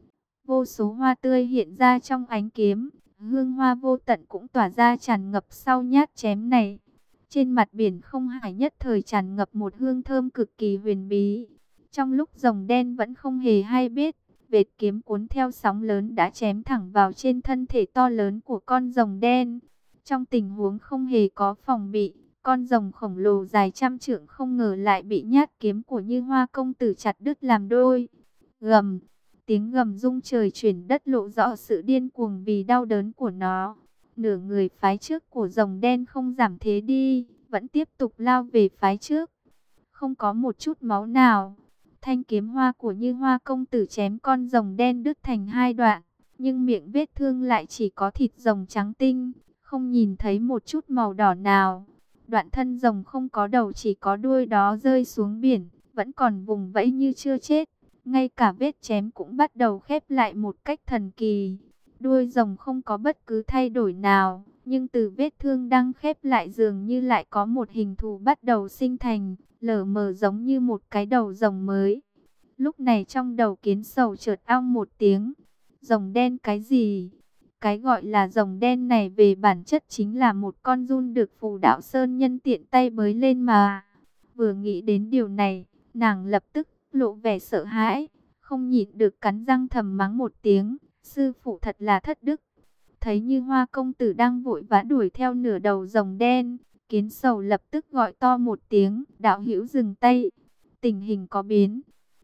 Speaker 1: Vô số hoa tươi hiện ra trong ánh kiếm, hương hoa vô tận cũng tỏa ra tràn ngập sau nhát chém này. Trên mặt biển không hải nhất thời tràn ngập một hương thơm cực kỳ huyền bí. Trong lúc rồng đen vẫn không hề hay biết, vệt kiếm cuốn theo sóng lớn đã chém thẳng vào trên thân thể to lớn của con rồng đen. Trong tình huống không hề có phòng bị, con rồng khổng lồ dài trăm trượng không ngờ lại bị nhát kiếm của Như Hoa công tử chặt đứt làm đôi. Gầm, tiếng gầm rung trời chuyển đất lộ rõ sự điên cuồng vì đau đớn của nó. Nửa người phái trước của rồng đen không giảm thế đi, vẫn tiếp tục lao về phái trước. Không có một chút máu nào. Thanh kiếm hoa của Như Hoa công tử chém con rồng đen đứt thành hai đoạn, nhưng miệng vết thương lại chỉ có thịt rồng trắng tinh, không nhìn thấy một chút màu đỏ nào. Đoạn thân rồng không có đầu chỉ có đuôi đó rơi xuống biển, vẫn còn vùng vẫy như chưa chết. Ngay cả vết chém cũng bắt đầu khép lại một cách thần kỳ. Đuôi rồng không có bất cứ thay đổi nào, nhưng từ vết thương đang khép lại dường như lại có một hình thù bắt đầu sinh thành, lờ mờ giống như một cái đầu rồng mới. Lúc này trong đầu Kiến Sầu chợt ong một tiếng. Rồng đen cái gì? Cái gọi là rồng đen này về bản chất chính là một con giun được Phù Đạo Sơn nhân tiện tay bới lên mà. Vừa nghĩ đến điều này, nàng lập tức lộ vẻ sợ hãi, không nhịn được cắn răng thầm mắng một tiếng, sư phụ thật là thất đức. Thấy Như Hoa công tử đang vội vã đuổi theo nửa đầu rồng đen, Kiến Sầu lập tức gọi to một tiếng, đạo hữu dừng tay. Tình hình có biến.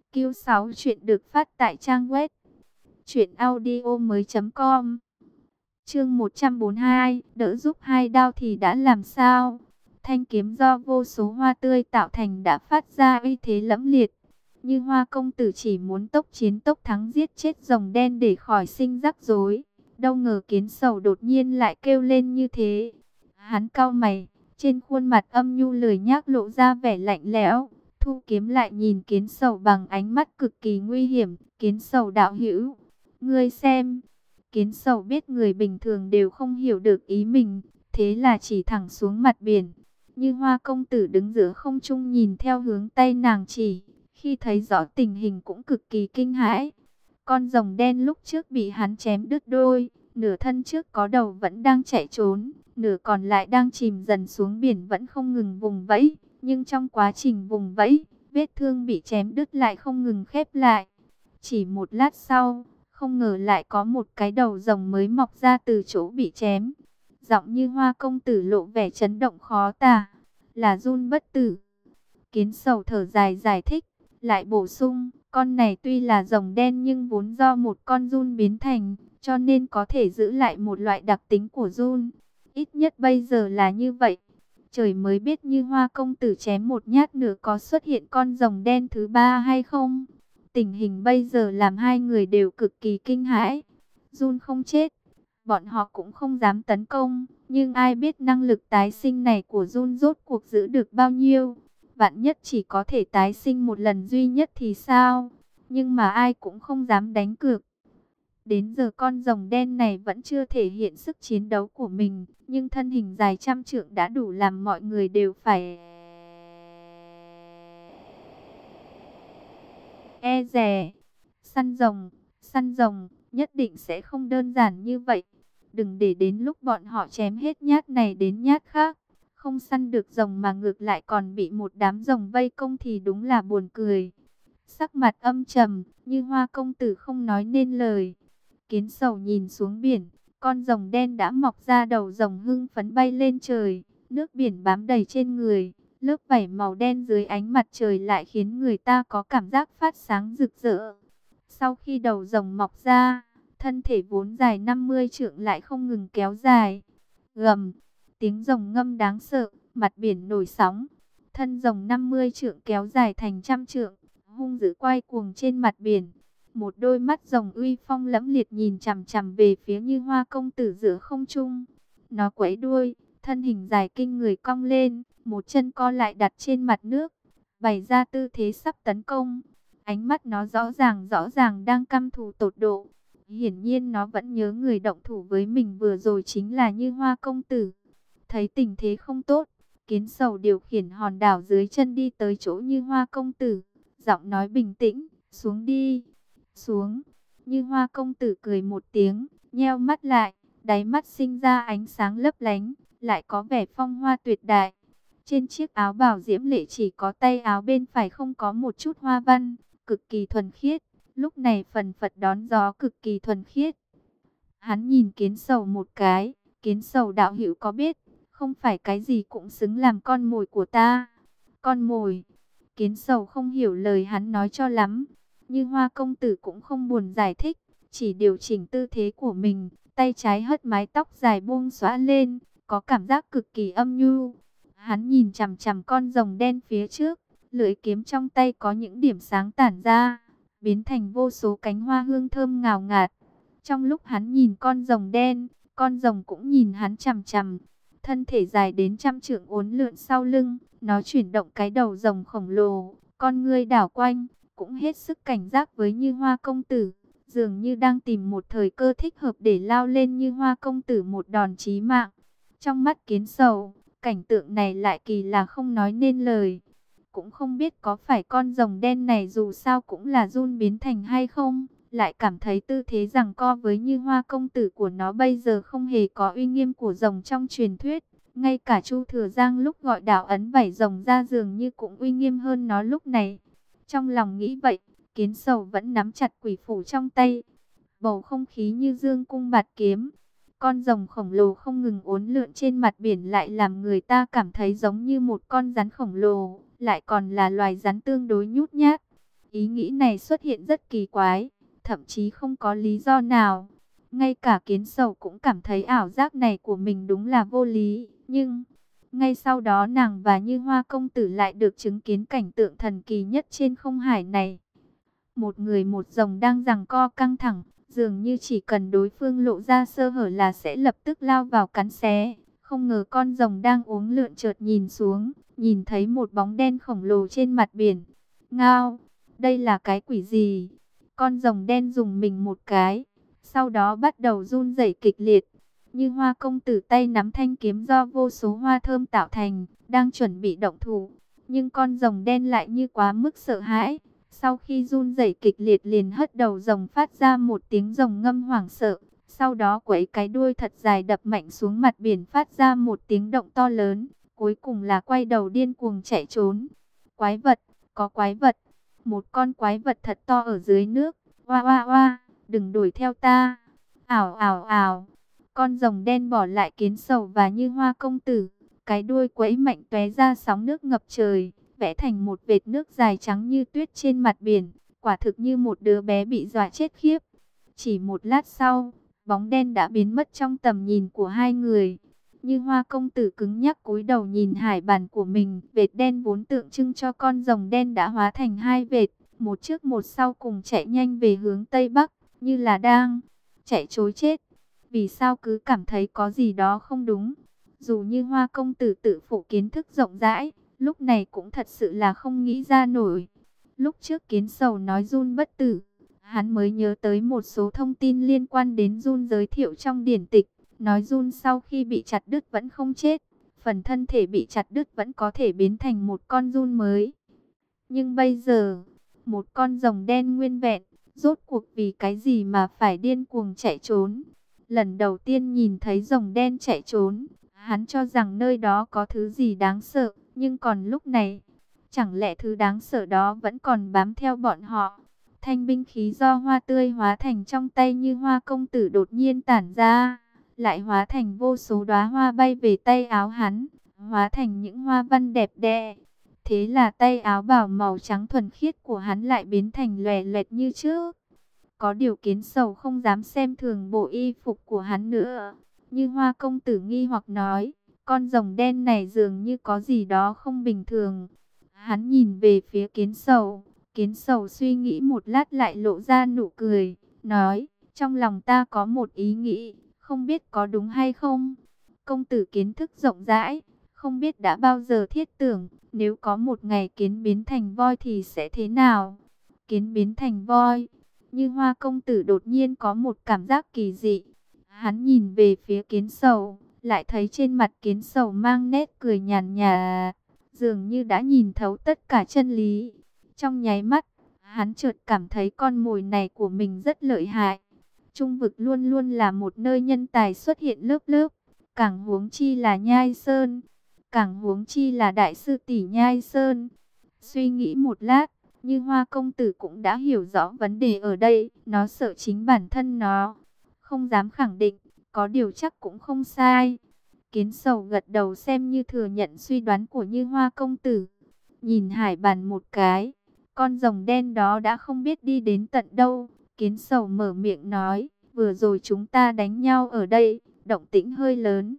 Speaker 1: Q6 chuyện được phát tại trang web truyệnaudiomoi.com. Chương 142, đỡ giúp hai đao thì đã làm sao? Thanh kiếm do vô số hoa tươi tạo thành đã phát ra uy thế lẫm liệt. Như Hoa công tử chỉ muốn tốc chiến tốc thắng giết chết rồng đen để khỏi sinh rắc rối. Đâu ngờ Kiến Sầu đột nhiên lại kêu lên như thế. Hắn cau mày, trên khuôn mặt âm nhu lười nhác lộ ra vẻ lạnh lẽo. thu kiếm lại nhìn Kiến Sầu bằng ánh mắt cực kỳ nguy hiểm. Kiến Sầu đạo hữu, ngươi xem. Kiến Sầu biết người bình thường đều không hiểu được ý mình, thế là chỉ thẳng xuống mặt biển. Như Hoa công tử đứng giữa không trung nhìn theo hướng tay nàng chỉ, khi thấy rõ tình hình cũng cực kỳ kinh hãi. Con rồng đen lúc trước bị hắn chém đứt đôi, nửa thân trước có đầu vẫn đang chạy trốn, nửa còn lại đang chìm dần xuống biển vẫn không ngừng vùng vẫy. Nhưng trong quá trình vùng vẫy, vết thương bị chém đứt lại không ngừng khép lại. Chỉ một lát sau, không ngờ lại có một cái đầu rồng mới mọc ra từ chỗ bị chém. Giọng Như Hoa công tử lộ vẻ chấn động khó tả, là Jun bất tử. Kiến Sầu thở dài giải thích, lại bổ sung, con này tuy là rồng đen nhưng vốn do một con Jun biến thành, cho nên có thể giữ lại một loại đặc tính của Jun. Ít nhất bây giờ là như vậy. Trời mới biết Như Hoa công tử chém một nhát nữa có xuất hiện con rồng đen thứ ba hay không. Tình hình bây giờ làm hai người đều cực kỳ kinh hãi. Jun không chết, bọn họ cũng không dám tấn công, nhưng ai biết năng lực tái sinh này của Jun rốt cuộc giữ được bao nhiêu. Vạn nhất chỉ có thể tái sinh một lần duy nhất thì sao? Nhưng mà ai cũng không dám đánh cược. Đến giờ con rồng đen này vẫn chưa thể hiện sức chiến đấu của mình, nhưng thân hình dài trăm trượng đã đủ làm mọi người đều phải e dè. Săn rồng, nhất định sẽ không đơn giản như vậy. Đừng để đến lúc bọn họ chém hết nhát này đến nhát khác, không săn được rồng mà ngược lại còn bị một đám rồng vây công thì đúng là buồn cười. Sắc mặt âm trầm, Như Hoa công tử không nói nên lời. Kiến Sầu nhìn xuống biển, con rồng đen đã mọc ra đầu rồng hưng phấn bay lên trời, nước biển bám đầy trên người, lớp vảy màu đen dưới ánh mặt trời lại khiến người ta có cảm giác phát sáng rực rỡ. Sau khi đầu rồng mọc ra, thân thể vốn dài 50 trượng lại không ngừng kéo dài. Gầm, tiếng rồng ngâm đáng sợ, mặt biển nổi sóng. Thân rồng 50 trượng kéo dài thành trăm trượng, hung dữ quay cuồng trên mặt biển. Một đôi mắt rồng uy phong lẫm liệt nhìn chằm chằm về phía Như Hoa công tử giữa không trung. Nó quẫy đuôi, thân hình dài kinh người cong lên, một chân co lại đặt trên mặt nước, bày ra tư thế sắp tấn công. Ánh mắt nó rõ ràng đang căm thù tột độ. Hiển nhiên nó vẫn nhớ người động thủ với mình vừa rồi chính là Như Hoa công tử. Thấy tình thế không tốt, Kiến Sầu điều khiển hòn đảo dưới chân đi tới chỗ Như Hoa công tử, giọng nói bình tĩnh, xuống đi. Xuống. Như Hoa công tử cười một tiếng, nheo mắt lại, đáy mắt sinh ra ánh sáng lấp lánh, lại có vẻ phong hoa tuyệt đại. Trên chiếc áo bào diễm lệ chỉ có tay áo bên phải không có một chút hoa văn, cực kỳ thuần khiết. Lúc này phần phật đón gió cực kỳ thuần khiết. Hắn nhìn Kiến Sầu một cái, Kiến Sầu đạo hữu có biết, không phải cái gì cũng xứng làm con mồi của ta. Con mồi. Kiến Sầu không hiểu lời hắn nói cho lắm. Như Hoa công tử cũng không buồn giải thích, chỉ điều chỉnh tư thế của mình, tay trái hất mái tóc dài buông xõa lên, có cảm giác cực kỳ âm nhu. Hắn nhìn chằm chằm con rồng đen phía trước, lưỡi kiếm trong tay có những điểm sáng tản ra, biến thành vô số cánh hoa hương thơm ngào ngạt. Trong lúc hắn nhìn con rồng đen, con rồng cũng nhìn hắn chằm chằm. Thân thể dài đến trăm trượng uốn lượn sau lưng, nó chuyển động cái đầu rồng khổng lồ, con ngươi đảo quanh, cũng hết sức cảnh giác với Như Hoa công tử, dường như đang tìm một thời cơ thích hợp để lao lên Như Hoa công tử một đòn chí mạng. Trong mắt Kiến Sầu, cảnh tượng này lại kỳ lạ không nói nên lời. Cũng không biết có phải con rồng đen này dù sao cũng là Jun biến thành hay không, lại cảm thấy tư thế giằng co với Như Hoa công tử của nó bây giờ không hề có uy nghiêm của rồng trong truyền thuyết. Ngay cả Chu Thừa Giang lúc gọi đạo ấn vảy rồng ra dường như cũng uy nghiêm hơn nó lúc này. Trong lòng nghĩ vậy, Kiến Sầu vẫn nắm chặt quỷ phủ trong tay. Bầu không khí như dương cung bạt kiếm. Con rồng khổng lồ không ngừng uốn lượn trên mặt biển lại làm người ta cảm thấy giống như một con rắn khổng lồ, lại còn là loài rắn tương đối nhút nhát. Ý nghĩ này xuất hiện rất kỳ quái, thậm chí không có lý do nào. Ngay cả Kiến Sầu cũng cảm thấy ảo giác này của mình đúng là vô lý, nhưng ngay sau đó nàng và Như Hoa công tử lại được chứng kiến cảnh tượng thần kỳ nhất trên không hải này. Một người một rồng đang giằng co căng thẳng, dường như chỉ cần đối phương lộ ra sơ hở là sẽ lập tức lao vào cắn xé. Không ngờ con rồng đang uốn lượn chợt nhìn xuống, nhìn thấy một bóng đen khổng lồ trên mặt biển. Ngao, đây là cái quỷ gì? Con rồng đen dùng mình một cái, sau đó bắt đầu run rẩy kịch liệt. Như Hoa công tử tay nắm thanh kiếm do vô số hoa thơm tạo thành, đang chuẩn bị động thủ. Nhưng con rồng đen lại như quá mức sợ hãi. Sau khi run rẩy kịch liệt liền hất đầu rồng phát ra một tiếng rồng ngâm hoảng sợ. Sau đó quẫy cái đuôi thật dài đập mạnh xuống mặt biển phát ra một tiếng động to lớn. Cuối cùng là quay đầu điên cuồng chạy trốn. Quái vật, có quái vật. Một con quái vật thật to ở dưới nước. Oa oa oa, đừng đuổi theo ta. Ảo ảo ảo. Con rồng đen bỏ lại Kiến Sầu và Như Hoa công tử. Cái đuôi quẫy mạnh tóe ra sóng nước ngập trời, vẽ thành một vệt nước dài trắng như tuyết trên mặt biển. Quả thực như một đứa bé bị dọa chết khiếp. Chỉ một lát sau, bóng đen đã biến mất trong tầm nhìn của hai người. Như Hoa công tử cứng nhắc cúi đầu nhìn hải bản của mình. Vệt đen vốn tượng trưng cho con rồng đen đã hóa thành hai vệt, một trước một sau cùng chạy nhanh về hướng Tây Bắc, như là đang chạy trối chết. Vì sao cứ cảm thấy có gì đó không đúng? Dù Như Hoa công tử tự phụ kiến thức rộng rãi, lúc này cũng thật sự là không nghĩ ra nổi. Lúc trước Kiến Sầu nói run bất tử, hắn mới nhớ tới một số thông tin liên quan đến run giới thiệu trong điển tịch. Nói run sau khi bị chặt đứt vẫn không chết, phần thân thể bị chặt đứt vẫn có thể biến thành một con run mới. Nhưng bây giờ, một con rồng đen nguyên vẹn, rốt cuộc vì cái gì mà phải điên cuồng chạy trốn? Lần đầu tiên nhìn thấy rồng đen chạy trốn, hắn cho rằng nơi đó có thứ gì đáng sợ, nhưng còn lúc này, chẳng lẽ thứ đáng sợ đó vẫn còn bám theo bọn họ? Thanh binh khí do hoa tươi hóa thành trong tay Như Hoa công tử đột nhiên tản ra, lại hóa thành vô số đóa hoa bay về tay áo hắn, hóa thành những hoa văn đẹp đẽ. Thế là tay áo bào màu trắng thuần khiết của hắn lại biến thành lòe loẹt như trước. Có điều Kiến Sầu không dám xem thường bộ y phục của hắn nữa. Như Hoa công tử nghi hoặc nói, con rồng đen này dường như có gì đó không bình thường. Hắn nhìn về phía Kiến Sầu suy nghĩ một lát lại lộ ra nụ cười, nói, trong lòng ta có một ý nghĩ, không biết có đúng hay không. Công tử kiến thức rộng rãi, không biết đã bao giờ thiết tưởng, nếu có một ngày kiến biến thành voi thì sẽ thế nào? Kiến biến thành voi. Như Hoa công tử đột nhiên có một cảm giác kỳ dị. Hắn nhìn về phía Kiến Sầu, lại thấy trên mặt Kiến Sầu mang nét cười nhàn nhạt, dường như đã nhìn thấu tất cả chân lý. Trong nháy mắt, hắn chợt cảm thấy con mồi này của mình rất lợi hại. Trung vực luôn luôn là một nơi nhân tài xuất hiện lớp lớp, càng huống chi là Nhai Sơn, càng huống chi là đại sư tỷ Nhai Sơn. Suy nghĩ một lát, Như Hoa công tử cũng đã hiểu rõ vấn đề ở đây, nó sợ chính bản thân nó, không dám khẳng định, có điều chắc cũng không sai. Kiến Sầu gật đầu xem như thừa nhận suy đoán của Như Hoa công tử. Nhìn hải bàn một cái, con rồng đen đó đã không biết đi đến tận đâu. Kiến Sầu mở miệng nói, vừa rồi chúng ta đánh nhau ở đây, động tĩnh hơi lớn.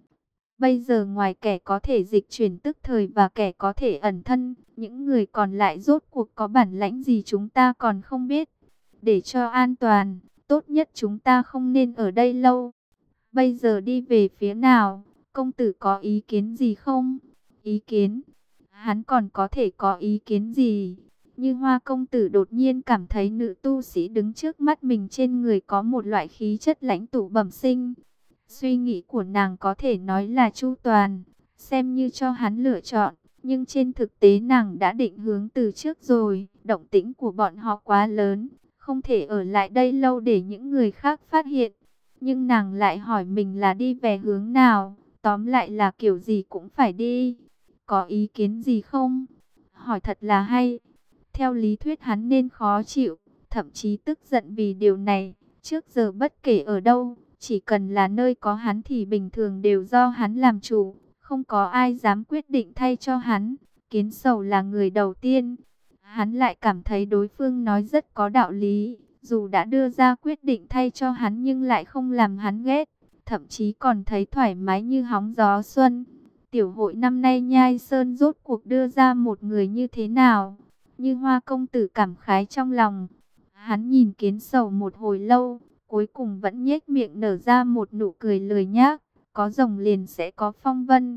Speaker 1: Bây giờ ngoài kẻ có thể dịch chuyển tức thời và kẻ có thể ẩn thân, những người còn lại rốt cuộc có bản lãnh gì chúng ta còn không biết. Để cho an toàn, tốt nhất chúng ta không nên ở đây lâu. Bây giờ đi về phía nào? Công tử có ý kiến gì không? Ý kiến? Hắn còn có thể có ý kiến gì? Như Hoa công tử đột nhiên cảm thấy nữ tu sĩ đứng trước mắt mình trên người có một loại khí chất lãnh tụ bẩm sinh. Suy nghĩ của nàng có thể nói là chu toàn, xem như cho hắn lựa chọn. Nhưng trên thực tế nàng đã định hướng từ trước rồi. Động tĩnh của bọn họ quá lớn, không thể ở lại đây lâu để những người khác phát hiện. Nhưng nàng lại hỏi mình là đi về hướng nào, tóm lại là kiểu gì cũng phải đi. Có ý kiến gì không? Hỏi thật là hay. Theo lý thuyết hắn nên khó chịu, thậm chí tức giận vì điều này. Trước giờ bất kể ở đâu, chỉ cần là nơi có hắn thì bình thường đều do hắn làm chủ, không có ai dám quyết định thay cho hắn. Kiến Sầu là người đầu tiên. Hắn lại cảm thấy đối phương nói rất có đạo lý. Dù đã đưa ra quyết định thay cho hắn nhưng lại không làm hắn ghét, thậm chí còn thấy thoải mái như hóng gió xuân. Tiểu hội năm nay Nhai Sơn rốt cuộc đưa ra một người như thế nào? Như Hoa công tử cảm khái trong lòng. Hắn nhìn Kiến Sầu một hồi lâu, cuối cùng vẫn nhếch miệng nở ra một nụ cười lười nhác. Có rồng liền sẽ có phong vân.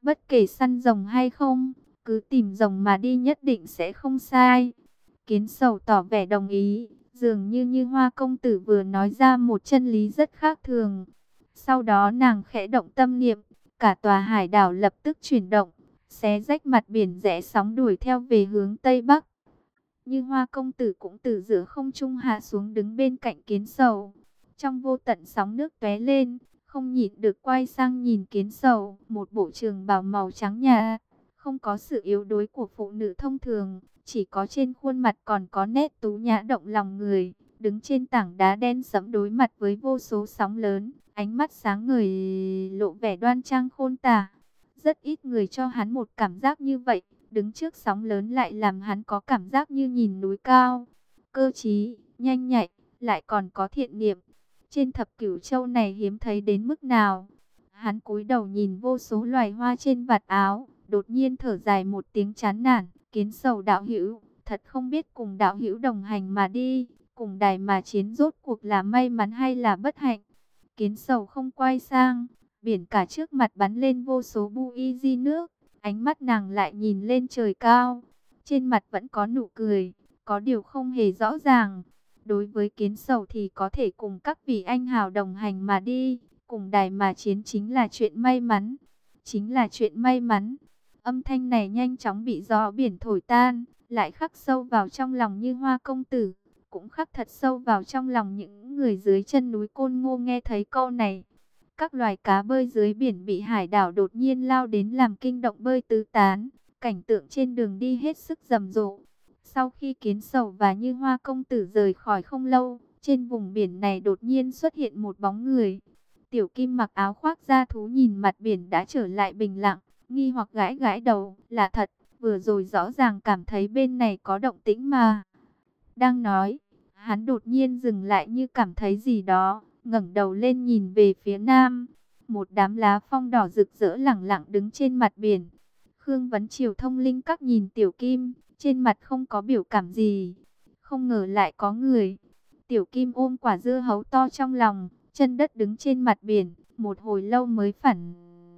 Speaker 1: Bất kể săn rồng hay không, cứ tìm rồng mà đi nhất định sẽ không sai. Kiến Sầu tỏ vẻ đồng ý, dường như Hoa công tử vừa nói ra một chân lý rất khác thường. Sau đó nàng khẽ động tâm niệm, cả tòa hải đảo lập tức chuyển động, xé rách mặt biển rẽ sóng đuổi theo về hướng Tây Bắc. Như Hoa công tử cũng từ giữa không trung hạ xuống đứng bên cạnh Kiến Sầu. Trong vô tận sóng nước tóe lên, không nhịn được quay sang nhìn Kiến Sầu, một bộ trường bào màu trắng nhà, không có sự yếu đuối của phụ nữ thông thường, chỉ có trên khuôn mặt còn có nét tú nhã động lòng người, đứng trên tảng đá đen sẫm đối mặt với vô số sóng lớn, ánh mắt sáng ngời lộ vẻ đoan trang khôn tả. Rất ít người cho hắn một cảm giác như vậy, đứng trước sóng lớn lại làm hắn có cảm giác như nhìn núi cao. Cơ trí, nhanh nhạy, lại còn có thiện niệm. Trên thập cửu châu này hiếm thấy đến mức nào. Hắn cúi đầu nhìn vô số loài hoa trên vạt áo, đột nhiên thở dài một tiếng chán nản. Kiến Sầu đạo hữu, thật không biết cùng đạo hữu đồng hành mà đi, cùng đài mà chiến rốt cuộc là may mắn hay là bất hạnh. Kiến Sầu không quay sang, biển cả trước mặt bắn lên vô số bui di nước, ánh mắt nàng lại nhìn lên trời cao, trên mặt vẫn có nụ cười, có điều không hề rõ ràng. Đối với Kiến Sầu thì có thể cùng các vị anh hào đồng hành mà đi, cùng đài mà chiến chính là chuyện may mắn, chính là chuyện may mắn. Âm thanh này nhanh chóng bị gió biển thổi tan, lại khắc sâu vào trong lòng Như Hoa công tử, cũng khắc thật sâu vào trong lòng những người dưới chân núi Côn Ngô nghe thấy câu này. Các loài cá bơi dưới biển bị hải đảo đột nhiên lao đến làm kinh động bơi tứ tán, cảnh tượng trên đường đi hết sức rầm rộ. Sau khi Kiến Sầu và Như Hoa công tử rời khỏi không lâu, trên vùng biển này đột nhiên xuất hiện một bóng người. Tiểu Kim mặc áo khoác da thú nhìn mặt biển đã trở lại bình lặng, nghi hoặc gãi gãi đầu, là thật, vừa rồi rõ ràng cảm thấy bên này có động tĩnh mà. Đang nói, hắn đột nhiên dừng lại như cảm thấy gì đó, ngẩng đầu lên nhìn về phía nam. Một đám lá phong đỏ rực rỡ lẳng lặng đứng trên mặt biển. Khương Vấn Triều thông linh các nhìn Tiểu Kim, trên mặt không có biểu cảm gì. Không ngờ lại có người. Tiểu Kim ôm quả dưa hấu to trong lòng, chân đất đứng trên mặt biển, một hồi lâu mới phản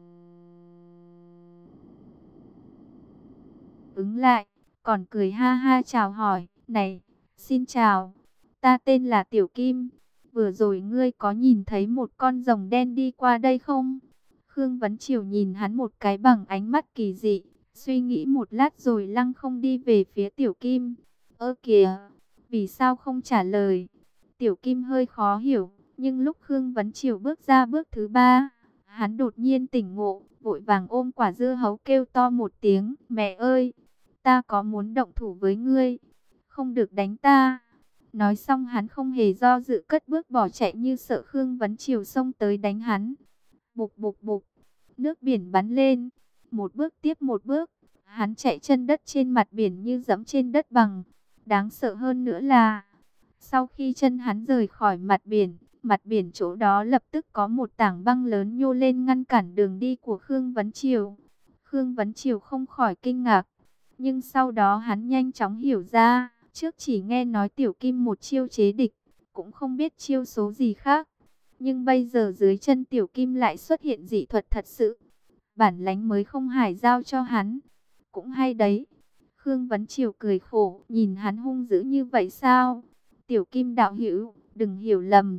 Speaker 1: ứng lại, còn cười ha ha chào hỏi, này, xin chào, ta tên là Tiểu Kim, vừa rồi ngươi có nhìn thấy một con rồng đen đi qua đây không? Khương Vấn Triều nhìn hắn một cái bằng ánh mắt kỳ dị, suy nghĩ một lát rồi lăng không đi về phía Tiểu Kim. Ơ kìa, vì sao không trả lời? Tiểu Kim hơi khó hiểu, nhưng lúc Khương Vấn Triều bước ra bước thứ ba, hắn đột nhiên tỉnh ngộ, vội vàng ôm quả dưa hấu kêu to một tiếng, mẹ ơi! Ta có muốn động thủ với ngươi, không được đánh ta. Nói xong hắn không hề do dự cất bước bỏ chạy như sợ Khương Vấn Triều xông tới đánh hắn. Bục bục bục, nước biển bắn lên, một bước tiếp một bước, hắn chạy chân đất trên mặt biển như dẫm trên đất bằng. Đáng sợ hơn nữa là, sau khi chân hắn rời khỏi mặt biển chỗ đó lập tức có một tảng băng lớn nhô lên ngăn cản đường đi của Khương Vấn Triều. Khương Vấn Triều không khỏi kinh ngạc. Nhưng sau đó hắn nhanh chóng hiểu ra, trước chỉ nghe nói Tiểu Kim một chiêu chế địch, cũng không biết chiêu số gì khác. Nhưng bây giờ dưới chân Tiểu Kim lại xuất hiện dị thuật thật sự. Bản lánh mới không hải giao cho hắn. Cũng hay đấy. Khương Vấn Triều cười khổ, nhìn hắn hung dữ như vậy sao? Tiểu Kim đạo hữu, đừng hiểu lầm.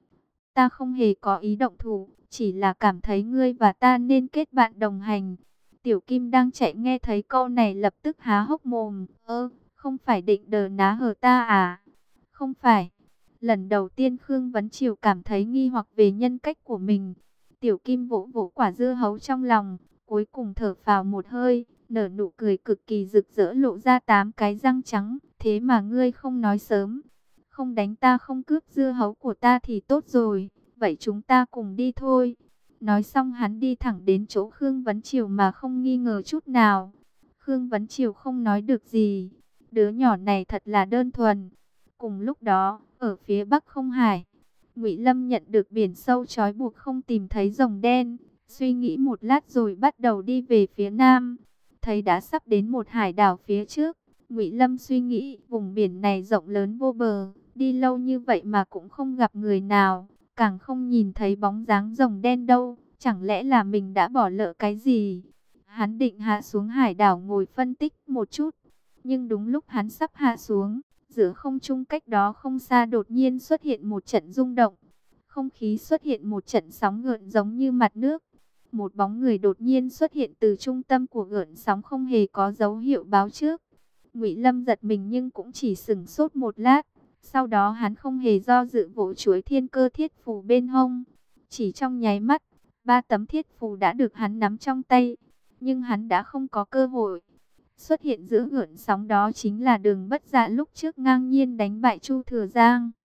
Speaker 1: Ta không hề có ý động thủ, chỉ là cảm thấy ngươi và ta nên kết bạn đồng hành. Tiểu Kim đang chạy nghe thấy câu này lập tức há hốc mồm. Không phải định đờ ná hờ ta à? Không phải. Lần đầu tiên Khương Vấn Triều cảm thấy nghi hoặc về nhân cách của mình. Tiểu Kim vỗ vỗ quả dưa hấu trong lòng, cuối cùng thở phào một hơi, nở nụ cười cực kỳ rực rỡ lộ ra 8 cái răng trắng. Thế mà ngươi không nói sớm. Không đánh ta không cướp dưa hấu của ta thì tốt rồi. Vậy chúng ta cùng đi thôi. Nói xong hắn đi thẳng đến chỗ Khương Vấn Triều mà không nghi ngờ chút nào. Khương Vấn Triều không nói được gì. Đứa nhỏ này thật là đơn thuần. Cùng lúc đó, ở phía bắc không hải, Ngụy Lâm nhận được biển sâu trói buộc không tìm thấy rồng đen. Suy nghĩ một lát rồi bắt đầu đi về phía nam. Thấy đã sắp đến một hải đảo phía trước. Ngụy Lâm suy nghĩ vùng biển này rộng lớn vô bờ. Đi lâu như vậy mà cũng không gặp người nào. Càng không nhìn thấy bóng dáng rồng đen đâu, chẳng lẽ là mình đã bỏ lỡ cái gì? Hắn định hạ xuống hải đảo ngồi phân tích một chút. Nhưng đúng lúc hắn sắp hạ xuống, giữa không trung cách đó không xa đột nhiên xuất hiện một trận rung động. Không khí xuất hiện một trận sóng gợn giống như mặt nước. Một bóng người đột nhiên xuất hiện từ trung tâm của gợn sóng không hề có dấu hiệu báo trước. Ngụy Lâm giật mình nhưng cũng chỉ sửng sốt một lát. Sau đó hắn không hề do dự vỗ chuối thiên cơ thiết phù bên hông. Chỉ trong nháy mắt, 3 tấm thiết phù đã được hắn nắm trong tay. Nhưng hắn đã không có cơ hội. Xuất hiện giữa gợn sóng đó chính là Đường Bất Dạ lúc trước ngang nhiên đánh bại Chu Thừa Giang.